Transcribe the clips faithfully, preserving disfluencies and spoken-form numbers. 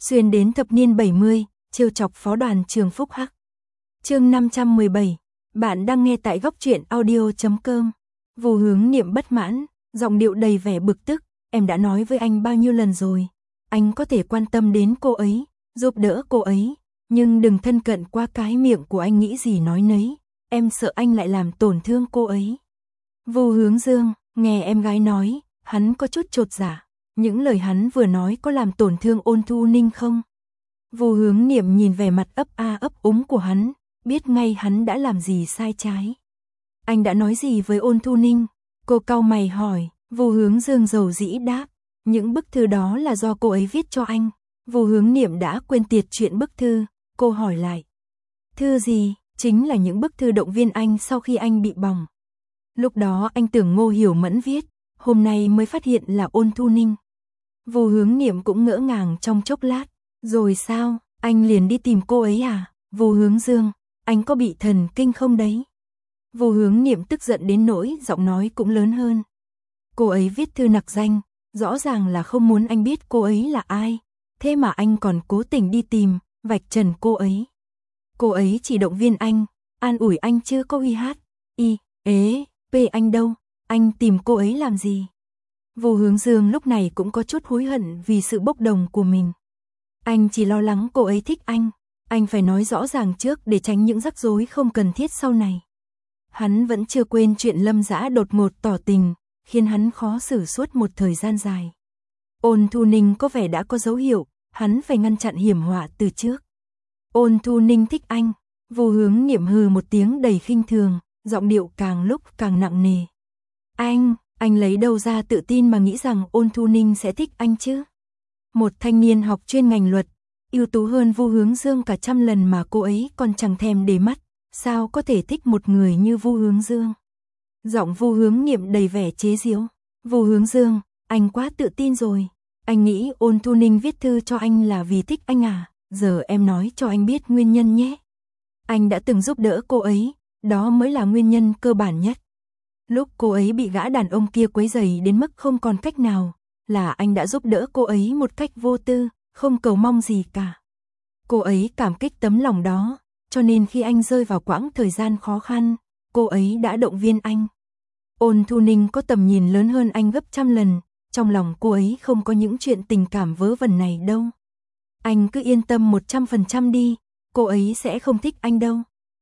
xuyên đến thập niên bảy mươi, trêu chọc phó đoàn trường Phúc Hắc. Chương năm trăm mười bảy, bạn đang nghe tại góc truyện audio chấm com. Vu Hướng Niệm bất mãn, giọng điệu đầy vẻ bực tức, em đã nói với anh bao nhiêu lần rồi, anh có thể quan tâm đến cô ấy, giúp đỡ cô ấy, nhưng đừng thân cận qua cái miệng của anh nghĩ gì nói nấy, em sợ anh lại làm tổn thương cô ấy. Vu Hướng Dương, nghe em gái nói, hắn có chút chột dạ, những lời hắn vừa nói có làm tổn thương Ôn Thu Ninh không? Vu Hướng Niệm nhìn vẻ mặt ấp a ấp úng của hắn, biết ngay hắn đã làm gì sai trái. Anh đã nói gì với Ôn Thu Ninh? Cô cau mày hỏi. Vu Hướng Dương dầu dĩ đáp, những bức thư đó là do cô ấy viết cho anh. Vu Hướng Niệm đã quên tiệt chuyện bức thư, cô hỏi lại. Thư gì? Chính là những bức thư động viên anh sau khi anh bị bỏng. Lúc đó anh tưởng Ngô Hiểu Mẫn viết, hôm nay mới phát hiện là Ôn Thu Ninh. Vu Hướng Niệm cũng ngỡ ngàng trong chốc lát, rồi sao, anh liền đi tìm cô ấy à? Vu Hướng Dương, anh có bị thần kinh không đấy? Vu Hướng Niệm tức giận đến nỗi giọng nói cũng lớn hơn. Cô ấy viết thư nặc danh, rõ ràng là không muốn anh biết cô ấy là ai, thế mà anh còn cố tình đi tìm, vạch trần cô ấy. Cô ấy chỉ động viên anh, an ủi anh chưa có uy hát, y, ế, p anh đâu, anh tìm cô ấy làm gì? Vu Hướng Dương lúc này cũng có chút hối hận vì sự bốc đồng của mình. Anh chỉ lo lắng cô ấy thích anh, anh phải nói rõ ràng trước để tránh những rắc rối không cần thiết sau này. Hắn vẫn chưa quên chuyện Lâm Dã đột ngột tỏ tình, khiến hắn khó xử suốt một thời gian dài. Ôn Thu Ninh có vẻ đã có dấu hiệu, hắn phải ngăn chặn hiểm họa từ trước. Ôn Thu Ninh thích anh, Vu Hướng Niệm hừ một tiếng đầy khinh thường, giọng điệu càng lúc càng nặng nề. Anh, anh lấy đâu ra tự tin mà nghĩ rằng Ôn Thu Ninh sẽ thích anh chứ? Một thanh niên học chuyên ngành luật, ưu tú hơn Vu Hướng Dương cả trăm lần mà cô ấy còn chẳng thèm để mắt, sao có thể thích một người như Vu Hướng Dương? Giọng Vu Hướng Niệm đầy vẻ chế giễu. Vu Hướng Dương, anh quá tự tin rồi. Anh nghĩ Ôn Thu Ninh viết thư cho anh là vì thích anh à? Giờ em nói cho anh biết nguyên nhân nhé. Anh đã từng giúp đỡ cô ấy, đó mới là nguyên nhân cơ bản nhất. Lúc cô ấy bị gã đàn ông kia quấy rầy đến mức không còn cách nào, là anh đã giúp đỡ cô ấy một cách vô tư, không cầu mong gì cả. Cô ấy cảm kích tấm lòng đó, cho nên khi anh rơi vào quãng thời gian khó khăn, cô ấy đã động viên anh. Ôn Thu Ninh có tầm nhìn lớn hơn anh gấp trăm lần, trong lòng cô ấy không có những chuyện tình cảm vớ vẩn này đâu. Anh cứ yên tâm một trăm phần trăm đi, cô ấy sẽ không thích anh đâu.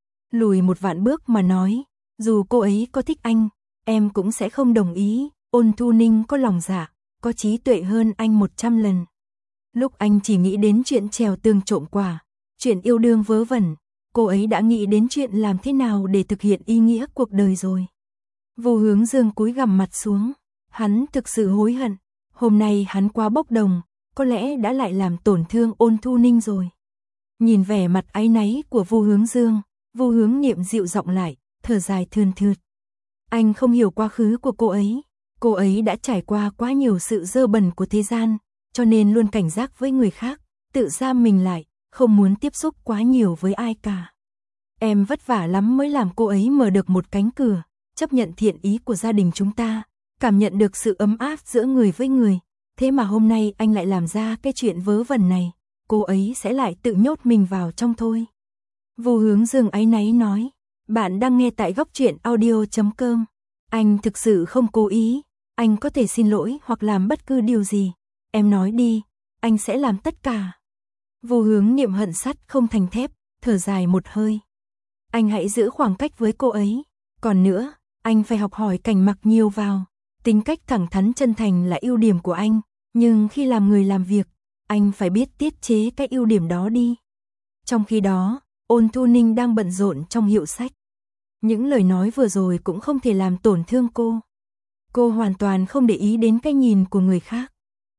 Lùi một vạn bước mà nói, dù cô ấy có thích anh, em cũng sẽ không đồng ý. Ôn Thu Ninh có lòng dạ, có trí tuệ hơn anh một trăm lần. Lúc anh chỉ nghĩ đến chuyện trèo tường trộm quả, chuyện yêu đương vớ vẩn, cô ấy đã nghĩ đến chuyện làm thế nào để thực hiện ý nghĩa cuộc đời rồi. Vu Hướng Dương cúi gằm mặt xuống, hắn thực sự hối hận, hôm nay hắn quá bốc đồng, có lẽ đã lại làm tổn thương Ôn Thu Ninh rồi. Nhìn vẻ mặt áy náy của Vu Hướng Dương, Vu Hướng Niệm dịu giọng lại, thở dài thườn thượt. Anh không hiểu quá khứ của cô ấy, cô ấy đã trải qua quá nhiều sự dơ bẩn của thế gian, cho nên luôn cảnh giác với người khác, tự giam mình lại, không muốn tiếp xúc quá nhiều với ai cả. Em vất vả lắm mới làm cô ấy mở được một cánh cửa, chấp nhận thiện ý của gia đình chúng ta, cảm nhận được sự ấm áp giữa người với người, thế mà hôm nay anh lại làm ra cái chuyện vớ vẩn này, cô ấy sẽ lại tự nhốt mình vào trong thôi. Vu Hướng Dương áy náy nói, bạn đang nghe tại góc truyện audio chấm com. Anh thực sự không cố ý, anh có thể xin lỗi hoặc làm bất cứ điều gì. Em nói đi, anh sẽ làm tất cả. Vu Hướng Niệm hận sắt không thành thép, thở dài một hơi. Anh hãy giữ khoảng cách với cô ấy. Còn nữa, anh phải học hỏi Cảnh Mặc nhiều vào. Tính cách thẳng thắn chân thành là ưu điểm của anh, nhưng khi làm người làm việc, anh phải biết tiết chế cái ưu điểm đó đi. Trong khi đó, Ôn Thu Ninh đang bận rộn trong hiệu sách. Những lời nói vừa rồi cũng không thể làm tổn thương cô. Cô hoàn toàn không để ý đến cái nhìn của người khác.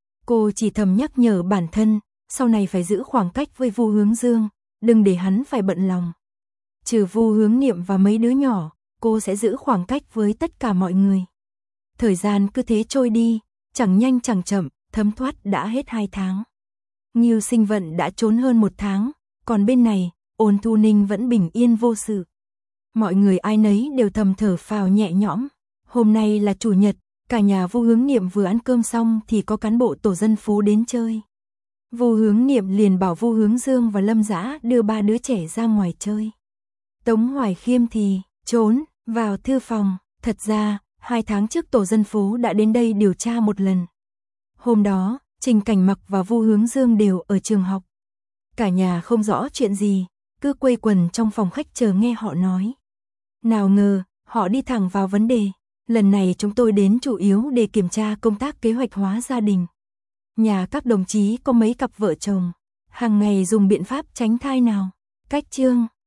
Cô chỉ thầm nhắc nhở bản thân, sau này phải giữ khoảng cách với Vu Hướng Dương, đừng để hắn phải bận lòng. Trừ Vu Hướng Niệm và mấy đứa nhỏ, cô sẽ giữ khoảng cách với tất cả mọi người. Thời gian cứ thế trôi đi, chẳng nhanh chẳng chậm, thấm thoát đã hết hai tháng. Ngưu Sinh Vận đã trốn hơn một tháng, còn bên này, Ôn Thu Ninh vẫn bình yên vô sự. Mọi người ai nấy đều thầm thở phào nhẹ nhõm. Hôm nay là chủ nhật, cả nhà Vu Hướng Niệm vừa ăn cơm xong thì có cán bộ tổ dân phố đến chơi. Vu Hướng Niệm liền bảo Vu Hướng Dương và Lâm Dã đưa ba đứa trẻ ra ngoài chơi. Tống Hoài Khiêm thì trốn vào thư phòng. Thật ra, hai tháng trước tổ dân phố đã đến đây điều tra một lần. Hôm đó, Trình Cảnh Mặc và Vu Hướng Dương đều ở trường học. Cả nhà không rõ chuyện gì, cứ quây quần trong phòng khách chờ nghe họ nói. Nào ngờ, họ đi thẳng vào vấn đề. Lần này chúng tôi đến chủ yếu để kiểm tra công tác kế hoạch hóa gia đình. Nhà các đồng chí có mấy cặp vợ chồng, hàng ngày dùng biện pháp tránh thai nào? Cách chương